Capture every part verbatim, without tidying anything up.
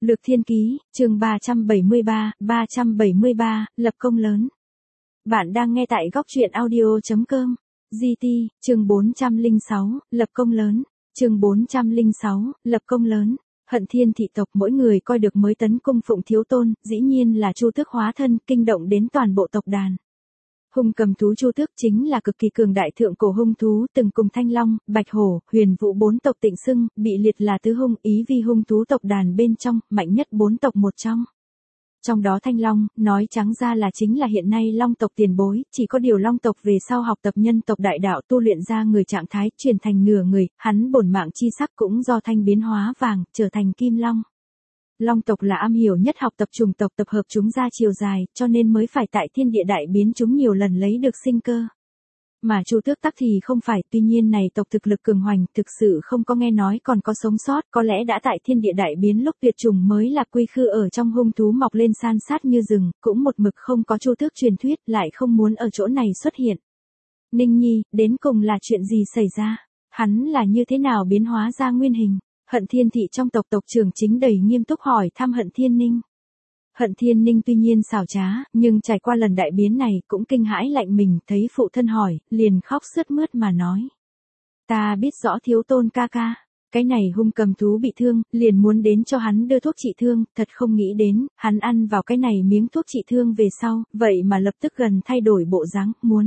Lược Thiên Ký, chương ba trăm bảy mươi ba, ba trăm bảy mươi ba, lập công lớn. Bạn đang nghe tại góc truyện audio chấm com. giê tê, chương bốn trăm lẻ sáu, lập công lớn. Chương bốn trăm lẻ sáu, lập công lớn. Hận Thiên thị tộc mỗi người coi được mới tấn cung phụng thiếu tôn, dĩ nhiên là Chu Tước hóa thân, kinh động đến toàn bộ tộc đàn. Hung cầm thú Chu Tước chính là cực kỳ cường đại thượng cổ hung thú, từng cùng Thanh Long, Bạch Hổ, Huyền Vũ bốn tộc tịnh xưng, bị liệt là tứ hung, ý vi hung thú tộc đàn bên trong, mạnh nhất bốn tộc một trong. Trong đó Thanh Long, nói trắng ra là chính là hiện nay Long tộc tiền bối, chỉ có điều Long tộc về sau học tập nhân tộc đại đạo tu luyện ra người trạng thái, chuyển thành nửa người, hắn bổn mạng chi sắc cũng do thanh biến hóa vàng, trở thành Kim Long. Long tộc là am hiểu nhất học tập trùng tộc tập hợp chúng ra chiều dài, cho nên mới phải tại thiên địa đại biến chúng nhiều lần lấy được sinh cơ. Mà Chu Tước tắc thì không phải, tuy nhiên này tộc thực lực cường hoành, thực sự không có nghe nói còn có sống sót, có lẽ đã tại thiên địa đại biến lúc tuyệt chủng mới là quy khư ở trong hung thú mọc lên san sát như rừng, cũng một mực không có Chu Tước truyền thuyết, lại không muốn ở chỗ này xuất hiện. Ninh Nhi, đến cùng là chuyện gì xảy ra? Hắn là như thế nào biến hóa ra nguyên hình? Hận Thiên thị trong tộc tộc trưởng chính đầy nghiêm túc hỏi thăm Hận Thiên Ninh. Hận Thiên Ninh tuy nhiên xảo trá, nhưng trải qua lần đại biến này cũng kinh hãi lạnh mình, thấy phụ thân hỏi, liền khóc sướt mướt mà nói. Ta biết rõ thiếu tôn ca ca, cái này hung cầm thú bị thương, liền muốn đến cho hắn đưa thuốc trị thương, thật không nghĩ đến, hắn ăn vào cái này miếng thuốc trị thương về sau, vậy mà lập tức gần thay đổi bộ dáng, muốn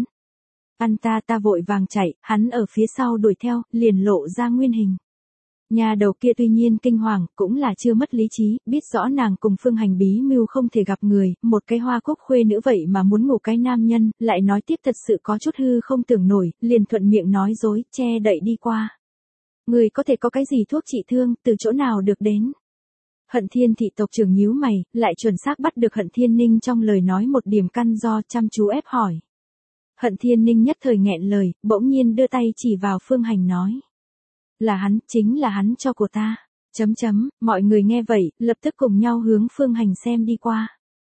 ăn ta ta vội vàng chạy, hắn ở phía sau đuổi theo, liền lộ ra nguyên hình. Nhà đầu kia tuy nhiên kinh hoàng, cũng là chưa mất lý trí, biết rõ nàng cùng Phương Hành bí mưu không thể gặp người, một cái hoa cúc khuê nữ vậy mà muốn ngủ cái nam nhân, lại nói tiếp thật sự có chút hư không tưởng nổi, liền thuận miệng nói dối, che đậy đi qua. Người có thể có cái gì thuốc trị thương, từ chỗ nào được đến? Hận Thiên thị tộc trưởng nhíu mày, lại chuẩn xác bắt được Hận Thiên Ninh trong lời nói một điểm căn do, chăm chú ép hỏi. Hận Thiên Ninh nhất thời nghẹn lời, bỗng nhiên đưa tay chỉ vào Phương Hành nói. Là hắn, chính là hắn cho của ta. Chấm chấm, mọi người nghe vậy, lập tức cùng nhau hướng Phương Hành xem đi qua.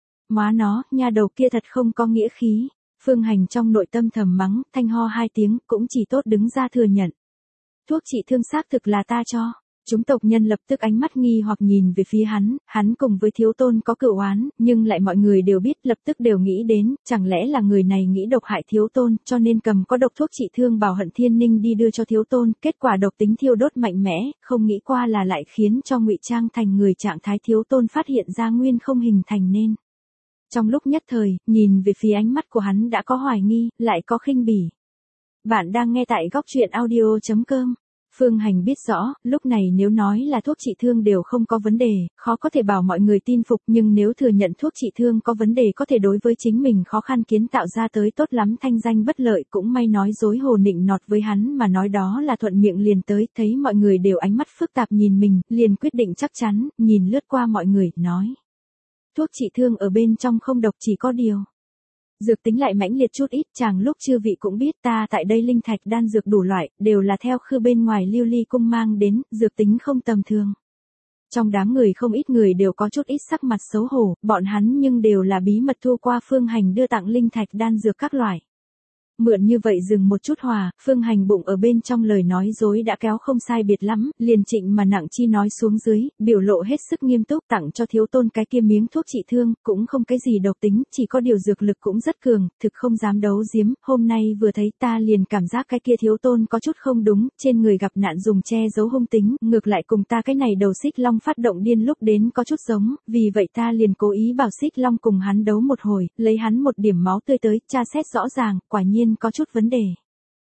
Má nó, nha đầu kia thật không có nghĩa khí. Phương Hành trong nội tâm thầm mắng, thanh ho hai tiếng, cũng chỉ tốt đứng ra thừa nhận. Thuốc trị thương xác thực là ta cho. Chúng tộc nhân lập tức ánh mắt nghi hoặc nhìn về phía hắn, hắn cùng với thiếu tôn có cựu oán, nhưng lại mọi người đều biết, lập tức đều nghĩ đến, chẳng lẽ là người này nghĩ độc hại thiếu tôn, cho nên cầm có độc thuốc trị thương bảo Hận Thiên Ninh đi đưa cho thiếu tôn, kết quả độc tính thiêu đốt mạnh mẽ, không nghĩ qua là lại khiến cho ngụy trang thành người trạng thái thiếu tôn phát hiện ra nguyên không hình thành nên. Trong lúc nhất thời, nhìn về phía ánh mắt của hắn đã có hoài nghi, lại có khinh bỉ. Bạn đang nghe tại góc truyện audio chấm com. Phương Hành biết rõ, lúc này nếu nói là thuốc trị thương đều không có vấn đề, khó có thể bảo mọi người tin phục, nhưng nếu thừa nhận thuốc trị thương có vấn đề có thể đối với chính mình khó khăn kiến tạo ra tới tốt lắm thanh danh bất lợi, cũng may nói dối hồ nịnh nọt với hắn mà nói đó là thuận miệng liền tới, thấy mọi người đều ánh mắt phức tạp nhìn mình, liền quyết định chắc chắn, nhìn lướt qua mọi người, nói. Thuốc trị thương ở bên trong không độc, chỉ có điều. Dược tính lại mãnh liệt chút ít, chàng lúc chư vị cũng biết ta tại đây linh thạch đan dược đủ loại, đều là theo khư bên ngoài Lưu Ly cung mang đến, dược tính không tầm thường. Trong đám người không ít người đều có chút ít sắc mặt xấu hổ, bọn hắn nhưng đều là bí mật thu qua Phương Hành đưa tặng linh thạch đan dược các loại. Mượn như vậy dừng một chút hòa, Phương Hành bụng ở bên trong lời nói dối đã kéo không sai biệt lắm, liền trịnh mà nặng chi nói xuống dưới, biểu lộ hết sức nghiêm túc tặng cho thiếu tôn cái kia miếng thuốc trị thương, cũng không cái gì độc tính, chỉ có điều dược lực cũng rất cường, thực không dám đấu giếm, hôm nay vừa thấy ta liền cảm giác cái kia thiếu tôn có chút không đúng, trên người gặp nạn dùng che giấu hung tính, ngược lại cùng ta cái này đầu Xích Long phát động điên lúc đến có chút giống, vì vậy ta liền cố ý bảo Xích Long cùng hắn đấu một hồi, lấy hắn một điểm máu tươi tới, tra xét rõ ràng, quả nhiên có chút vấn đề.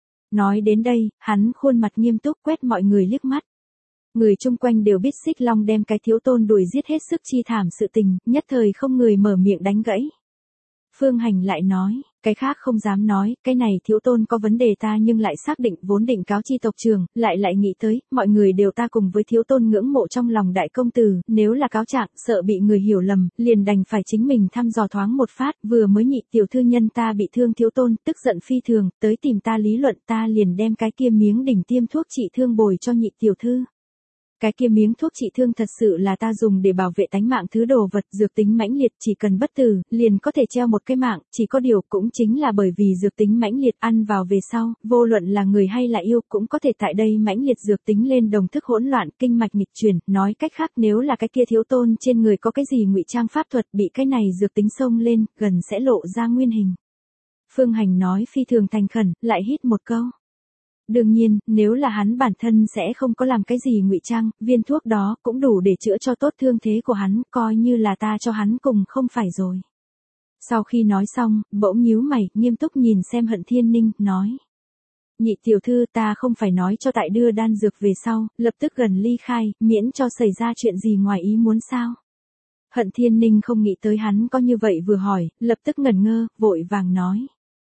Nói đến đây, hắn khuôn mặt nghiêm túc quét mọi người liếc mắt. Người chung quanh đều biết Xích Long đem cái thiếu tôn đuổi giết hết sức chi thảm sự tình, nhất thời không người mở miệng đánh gãy. Phương Hành lại nói, cái khác không dám nói, cái này thiếu tôn có vấn đề ta nhưng lại xác định vốn định cáo chi tộc trường, lại lại nghĩ tới, mọi người đều ta cùng với thiếu tôn ngưỡng mộ trong lòng đại công tử, nếu là cáo trạng, sợ bị người hiểu lầm, liền đành phải chính mình thăm dò thoáng một phát, vừa mới nhị tiểu thư nhân ta bị thương thiếu tôn, tức giận phi thường, tới tìm ta lý luận ta liền đem cái kia miếng đỉnh tiêm thuốc trị thương bồi cho nhị tiểu thư. Cái kia miếng thuốc trị thương thật sự là ta dùng để bảo vệ tánh mạng thứ đồ vật dược tính mãnh liệt chỉ cần bất tử, liền có thể treo một cái mạng, chỉ có điều cũng chính là bởi vì dược tính mãnh liệt ăn vào về sau, vô luận là người hay là yêu cũng có thể tại đây mãnh liệt dược tính lên đồng thức hỗn loạn, kinh mạch nghịch chuyển, nói cách khác nếu là cái kia thiếu tôn trên người có cái gì ngụy trang pháp thuật bị cái này dược tính xông lên, gần sẽ lộ ra nguyên hình. Phương Hành nói phi thường thành khẩn, lại hít một câu. Đương nhiên, nếu là hắn bản thân sẽ không có làm cái gì ngụy trang, viên thuốc đó cũng đủ để chữa cho tốt thương thế của hắn, coi như là ta cho hắn cùng không phải rồi. Sau khi nói xong, bỗng nhíu mày, nghiêm túc nhìn xem Hận Thiên Ninh, nói. Nhị tiểu thư ta không phải nói cho tại đưa đan dược về sau, lập tức gần ly khai, miễn cho xảy ra chuyện gì ngoài ý muốn sao. Hận Thiên Ninh không nghĩ tới hắn có như vậy vừa hỏi, lập tức ngẩn ngơ, vội vàng nói.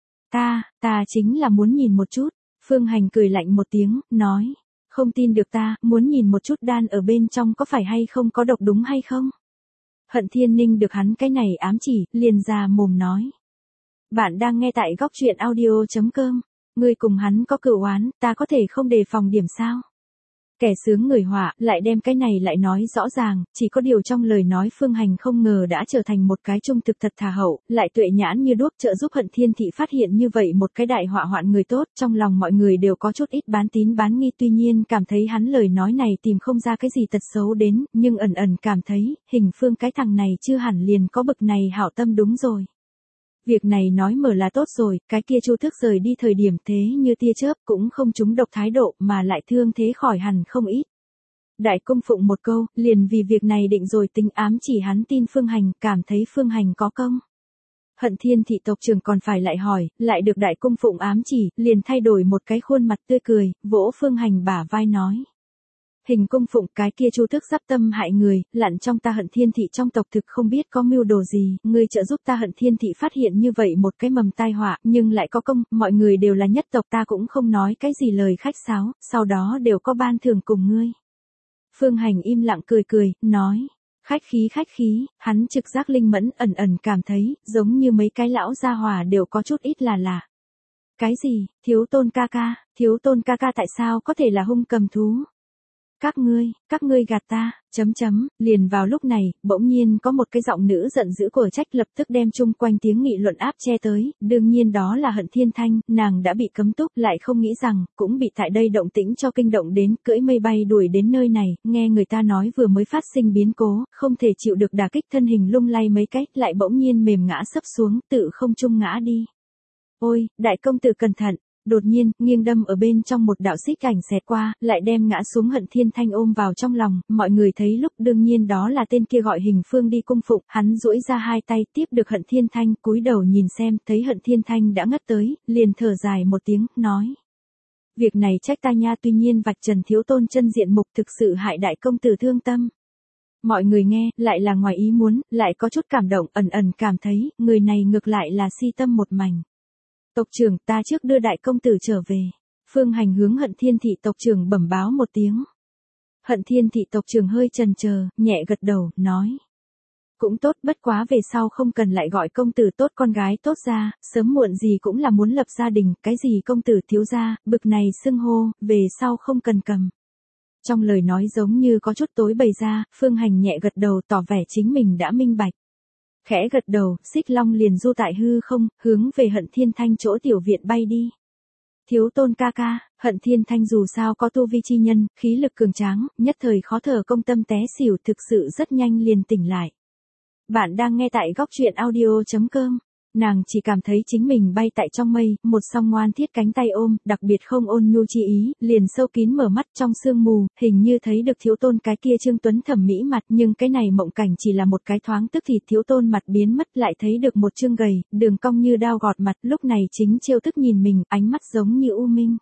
Ta, ta chính là muốn nhìn một chút. Phương Hành cười lạnh một tiếng, nói. Không tin được ta, muốn nhìn một chút đan ở bên trong có phải hay không có độc đúng hay không? Hận Thiên Ninh được hắn cái này ám chỉ, liền ra mồm nói. Bạn đang nghe tại góc truyện audio.com. Ngươi cùng hắn có cửu oán, ta có thể không đề phòng điểm sao? Kẻ sướng người họa, lại đem cái này lại nói rõ ràng, chỉ có điều trong lời nói Phương Hành không ngờ đã trở thành một cái trung thực thật thà hậu, lại tuệ nhãn như đuốc trợ giúp Hận Thiên Thị phát hiện như vậy một cái đại họa hoạn người tốt, trong lòng mọi người đều có chút ít bán tín bán nghi tuy nhiên cảm thấy hắn lời nói này tìm không ra cái gì tật xấu đến, nhưng ẩn ẩn cảm thấy, Hình Phương cái thằng này chưa hẳn liền có bực này hảo tâm đúng rồi. Việc này nói mở là tốt rồi, cái kia Chu Thức rời đi thời điểm thế như tia chớp cũng không trúng độc thái độ mà lại thương thế khỏi hẳn không ít. Đại cung phụng một câu, liền vì việc này định rồi tính ám chỉ hắn tin Phương Hành, cảm thấy Phương Hành có công. Hận Thiên Thị tộc trưởng còn phải lại hỏi, lại được đại cung phụng ám chỉ, liền thay đổi một cái khuôn mặt tươi cười, vỗ Phương Hành bả vai nói. Hình cung phụng cái kia Chu Thức giáp tâm hại người, lặn trong ta Hận Thiên Thị trong tộc thực không biết có mưu đồ gì, ngươi trợ giúp ta Hận Thiên Thị phát hiện như vậy một cái mầm tai họa, nhưng lại có công, mọi người đều là nhất tộc ta cũng không nói cái gì lời khách sáo, sau đó đều có ban thưởng cùng ngươi. Phương Hành im lặng cười cười, nói, khách khí khách khí, hắn trực giác linh mẫn ẩn ẩn cảm thấy, giống như mấy cái lão gia hỏa đều có chút ít là lạ. Cái gì, thiếu tôn ca ca, thiếu tôn ca ca tại sao có thể là hung cầm thú? Các ngươi, các ngươi gạt ta, chấm chấm, liền vào lúc này, bỗng nhiên có một cái giọng nữ giận dữ của trách lập tức đem chung quanh tiếng nghị luận áp che tới, đương nhiên đó là Hận Thiên Thanh, nàng đã bị cấm túc lại không nghĩ rằng, cũng bị tại đây động tĩnh cho kinh động đến, cưỡi mây bay đuổi đến nơi này, nghe người ta nói vừa mới phát sinh biến cố, không thể chịu được đả kích thân hình lung lay mấy cách, lại bỗng nhiên mềm ngã sấp xuống, tự không trung ngã đi. Ôi, đại công tử cẩn thận. Đột nhiên, nghiêng đâm ở bên trong một đạo xích ảnh xẹt qua, lại đem ngã xuống Hận Thiên Thanh ôm vào trong lòng, mọi người thấy lúc đương nhiên đó là tên kia gọi Hình Phương đi cung phụng, hắn duỗi ra hai tay tiếp được Hận Thiên Thanh, cúi đầu nhìn xem, thấy Hận Thiên Thanh đã ngất tới, liền thở dài một tiếng, nói. Việc này trách ta nha tuy nhiên vạch trần thiếu tôn chân diện mục thực sự hại đại công tử thương tâm. Mọi người nghe, lại là ngoài ý muốn, lại có chút cảm động, ẩn ẩn cảm thấy, người này ngược lại là si tâm một mảnh. Tộc trưởng ta trước đưa đại công tử trở về. Phương Hành hướng Hận Thiên Thị tộc trưởng bẩm báo một tiếng. Hận Thiên Thị tộc trưởng hơi chần chờ, nhẹ gật đầu, nói. Cũng tốt bất quá về sau không cần lại gọi công tử tốt con gái tốt ra, sớm muộn gì cũng là muốn lập gia đình, cái gì công tử thiếu gia, bực này xưng hô, về sau không cần cầm. Trong lời nói giống như có chút tối bày ra, Phương Hành nhẹ gật đầu tỏ vẻ chính mình đã minh bạch. Khẽ gật đầu, Xích Long liền du tại hư không, hướng về Hận Thiên Thanh chỗ tiểu viện bay đi. Thiếu tôn ca ca, Hận Thiên Thanh dù sao có tu vi chi nhân, khí lực cường tráng, nhất thời khó thở công tâm té xỉu thực sự rất nhanh liền tỉnh lại. Bạn đang nghe tại góc truyện audio.com. Nàng chỉ cảm thấy chính mình bay tại trong mây, một song ngoan thiết cánh tay ôm, đặc biệt không ôn nhu chi ý, liền sâu kín mở mắt trong sương mù, hình như thấy được thiếu tôn cái kia Trương Tuấn thẩm mỹ mặt, nhưng cái này mộng cảnh chỉ là một cái thoáng tức thì thiếu tôn mặt biến mất lại thấy được một trương gầy, đường cong như đao gọt mặt, lúc này chính trêu tức nhìn mình, ánh mắt giống như u minh.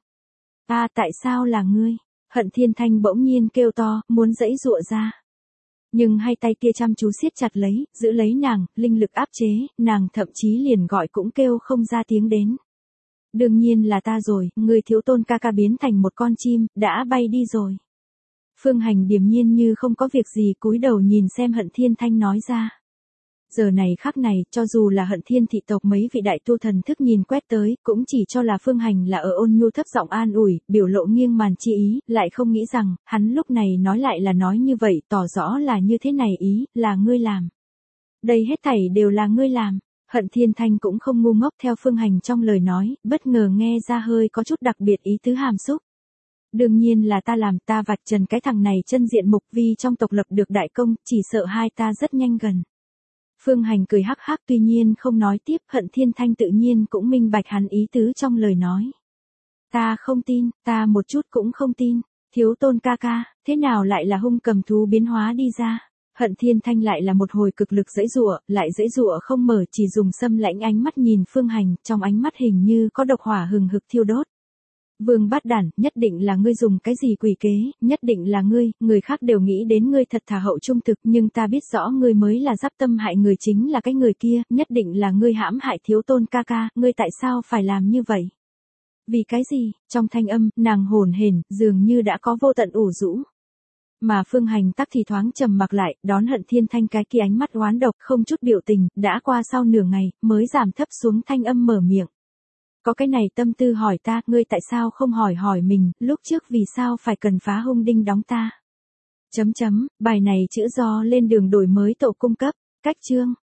À tại sao là ngươi? Hận Thiên Thanh bỗng nhiên kêu to, muốn giãy giụa ra. Nhưng hai tay kia chăm chú siết chặt lấy, giữ lấy nàng, linh lực áp chế, nàng thậm chí liền gọi cũng kêu không ra tiếng đến. Đương nhiên là ta rồi, người thiếu tôn ca ca biến thành một con chim, đã bay đi rồi. Phương Hành điềm nhiên như không có việc gì cúi đầu nhìn xem Hận Thiên Thanh nói ra. Giờ này khắc này, cho dù là Hận Thiên thị tộc mấy vị đại tu thần thức nhìn quét tới, cũng chỉ cho là Phương Hành là ở ôn nhu thấp giọng an ủi, biểu lộ nghiêng màn chi ý, lại không nghĩ rằng, hắn lúc này nói lại là nói như vậy, tỏ rõ là như thế này ý, là ngươi làm. Đây hết thảy đều là ngươi làm. Hận Thiên Thanh cũng không ngu ngốc theo Phương Hành trong lời nói, bất ngờ nghe ra hơi có chút đặc biệt ý tứ hàm xúc. Đương nhiên là ta làm, ta vạch trần cái thằng này chân diện mục, vì trong tộc lập được đại công, chỉ sợ hai ta rất nhanh gần. Phương Hành cười hắc hắc, tuy nhiên không nói tiếp, Hận Thiên Thanh tự nhiên cũng minh bạch hắn ý tứ trong lời nói. Ta không tin, ta một chút cũng không tin, thiếu tôn ca ca, thế nào lại là hung cầm thú biến hóa đi ra. Hận Thiên Thanh lại là một hồi cực lực giãy giụa, lại giãy giụa không mở, chỉ dùng xâm lãnh ánh mắt nhìn Phương Hành, trong ánh mắt hình như có độc hỏa hừng hực thiêu đốt. Vương Bát Đản, nhất định là ngươi dùng cái gì quỷ kế, nhất định là ngươi, người khác đều nghĩ đến ngươi thật thà hậu trung thực, nhưng ta biết rõ ngươi mới là giáp tâm hại người, chính là cái người kia, nhất định là ngươi hãm hại thiếu tôn ca ca, ngươi tại sao phải làm như vậy? Vì cái gì? Trong thanh âm, nàng hồn hển, dường như đã có vô tận ủ rũ. Mà Phương Hành tắc thì thoáng trầm mặc lại, đón Hận Thiên Thanh cái kia ánh mắt oán độc, không chút biểu tình, đã qua sau nửa ngày, mới giảm thấp xuống thanh âm mở miệng. Có cái này tâm tư hỏi ta, ngươi tại sao không hỏi hỏi mình, lúc trước vì sao phải cần phá hung đinh đóng ta? Chấm chấm, bài này chữ do lên đường đổi mới tổ cung cấp, cách chương.